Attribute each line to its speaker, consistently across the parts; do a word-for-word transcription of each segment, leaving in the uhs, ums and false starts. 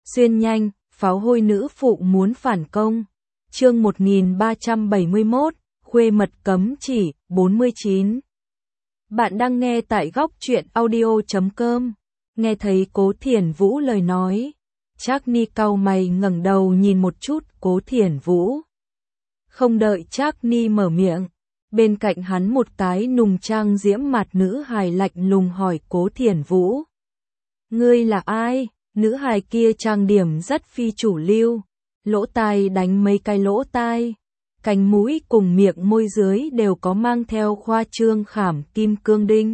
Speaker 1: Xuyên nhanh, pháo hôi nữ phụ muốn phản công. Chương một nghìn ba trăm bảy mươi mốt, khuê mật cấm chỉ, bốn mươi chín. Bạn đang nghe tại góc truyện audio chấm com. Nghe thấy Cố Thiển Vũ lời nói, Trác Ni cau mày ngẩng đầu nhìn một chút Cố Thiển Vũ. Không đợi Trác Ni mở miệng, bên cạnh hắn một cái nùng trang diễm mặt nữ hài lạnh lùng hỏi Cố Thiển Vũ. Ngươi là ai? Nữ hài kia trang điểm rất phi chủ lưu, lỗ tai đánh mấy cái lỗ tai, cánh mũi cùng miệng môi dưới đều có mang theo khoa trương khảm kim cương đinh.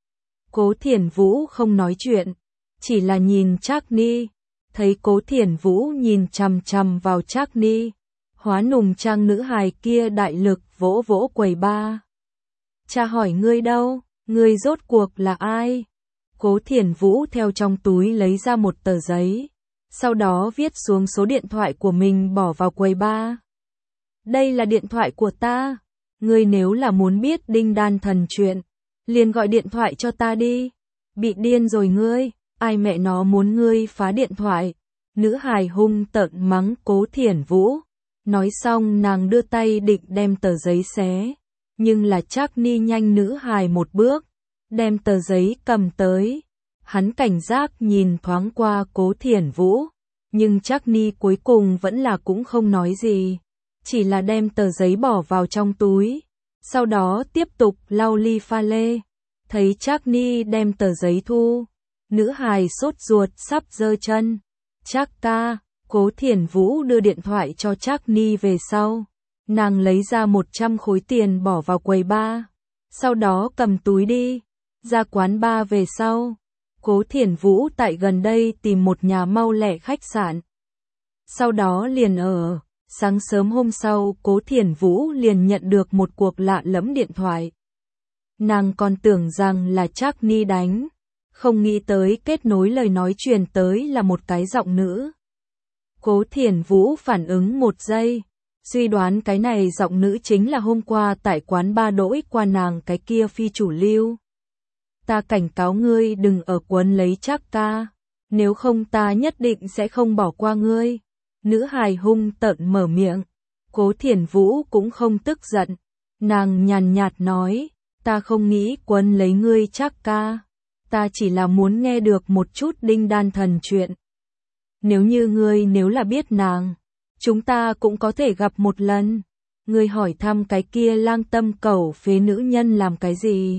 Speaker 1: Cố Thiển Vũ không nói chuyện, chỉ là nhìn Trác Ni, thấy Cố Thiển Vũ nhìn chằm chằm vào Trác Ni, hóa nùng trang nữ hài kia đại lực vỗ vỗ quầy ba. Cha hỏi ngươi đâu, ngươi rốt cuộc là ai? Cố Thiển Vũ theo trong túi lấy ra một tờ giấy, sau đó viết xuống số điện thoại của mình bỏ vào quầy ba. Đây là điện thoại của ta, ngươi nếu là muốn biết đinh đan thần chuyện, liền gọi điện thoại cho ta đi. Bị điên rồi ngươi, ai mẹ nó muốn ngươi phá điện thoại? Nữ hài hung tợn mắng Cố Thiển Vũ. Nói xong nàng đưa tay định đem tờ giấy xé, nhưng là Trác Ni nhanh nữ hài một bước, đem tờ giấy cầm tới. Hắn cảnh giác nhìn thoáng qua Cố Thiển Vũ, nhưng Trác Ni cuối cùng vẫn là cũng không nói gì, chỉ là đem tờ giấy bỏ vào trong túi, sau đó tiếp tục lau ly pha lê. Thấy Trác Ni đem tờ giấy thu, nữ hài sốt ruột sắp giơ chân. Trác ca, Cố Thiển Vũ đưa điện thoại cho Trác Ni về sau, nàng lấy ra một trăm khối tiền bỏ vào quầy ba, sau đó cầm túi đi, ra quán bar về sau. Cố Thiển Vũ tại gần đây tìm một nhà mau lẹ khách sạn, sau đó liền ở. Sáng sớm hôm sau, Cố Thiển Vũ liền nhận được một cuộc lạ lẫm điện thoại. Nàng còn tưởng rằng là Trác Ni đánh, không nghĩ tới kết nối lời nói truyền tới là một cái giọng nữ. Cố Thiển Vũ phản ứng một giây, suy đoán cái này giọng nữ chính là hôm qua tại quán ba đỗi qua nàng cái kia phi chủ lưu. Ta cảnh cáo ngươi đừng ở quấn lấy Trác ca, nếu không ta nhất định sẽ không bỏ qua ngươi. Nữ hài hung tợn mở miệng. Cố Thiển Vũ cũng không tức giận, nàng nhàn nhạt nói, ta không nghĩ quấn lấy ngươi Trác ca, ta chỉ là muốn nghe được một chút đinh đan thần chuyện. Nếu như ngươi nếu là biết nàng, chúng ta cũng có thể gặp một lần. Ngươi hỏi thăm cái kia lang tâm cẩu phế nữ nhân làm cái gì?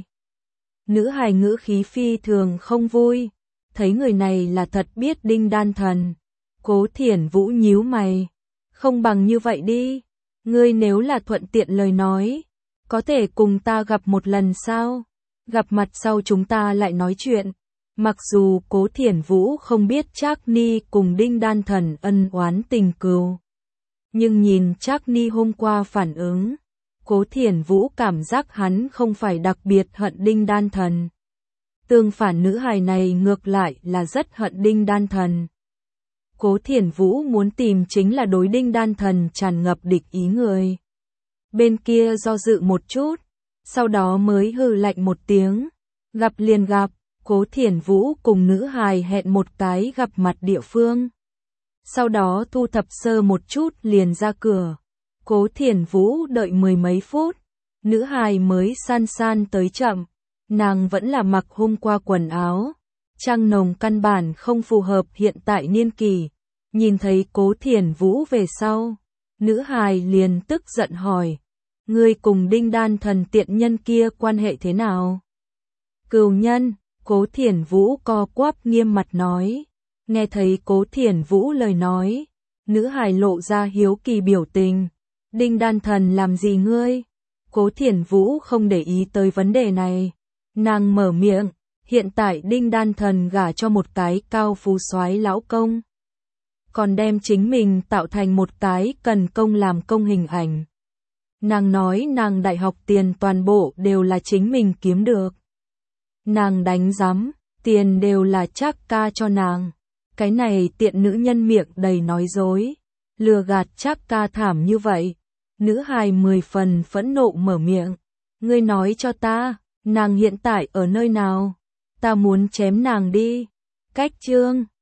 Speaker 1: Nữ hài ngữ khí phi thường không vui, thấy người này là thật biết đinh đan thần. Cố Thiển Vũ nhíu mày, không bằng như vậy đi, ngươi nếu là thuận tiện lời nói, có thể cùng ta gặp một lần sao? Gặp mặt sau chúng ta lại nói chuyện. Mặc dù Cố Thiển Vũ không biết Trác Ni cùng đinh đan thần ân oán tình cừu, nhưng nhìn Trác Ni hôm qua phản ứng, Cố Thiển Vũ cảm giác hắn không phải đặc biệt hận đinh đan thần. Tương phản nữ hài này ngược lại là rất hận đinh đan thần. Cố Thiển Vũ muốn tìm chính là đối đinh đan thần tràn ngập địch ý người. Bên kia do dự một chút, sau đó mới hừ lạnh một tiếng. Gặp liền gặp, Cố Thiển Vũ cùng nữ hài hẹn một cái gặp mặt địa phương. Sau đó thu thập sơ một chút liền ra cửa. Cố Thiển Vũ đợi mười mấy phút, nữ hài mới san san tới chậm. Nàng vẫn là mặc hôm qua quần áo, trang nồng căn bản không phù hợp hiện tại niên kỳ. Nhìn thấy Cố Thiển Vũ về sau, nữ hài liền tức giận hỏi, ngươi cùng đinh đan thần tiện nhân kia quan hệ thế nào? Cừu nhân, Cố Thiển Vũ co quắp nghiêm mặt nói. Nghe thấy Cố Thiển Vũ lời nói, nữ hài lộ ra hiếu kỳ biểu tình. Đinh đan thần làm gì ngươi? Cố Thiển Vũ không để ý tới vấn đề này. Nàng mở miệng, hiện tại đinh đan thần gả cho một cái cao phú soái lão công, còn đem chính mình tạo thành một cái cần công làm công hình ảnh. Nàng nói nàng đại học tiền toàn bộ đều là chính mình kiếm được. Nàng đánh giám, tiền đều là Trác ca cho nàng. Cái này tiện nữ nhân miệng đầy nói dối, lừa gạt Trác ca thảm như vậy. Nữ hài mười phần phẫn nộ mở miệng. Ngươi nói cho ta, nàng hiện tại ở nơi nào? Ta muốn chém nàng đi. Cách chương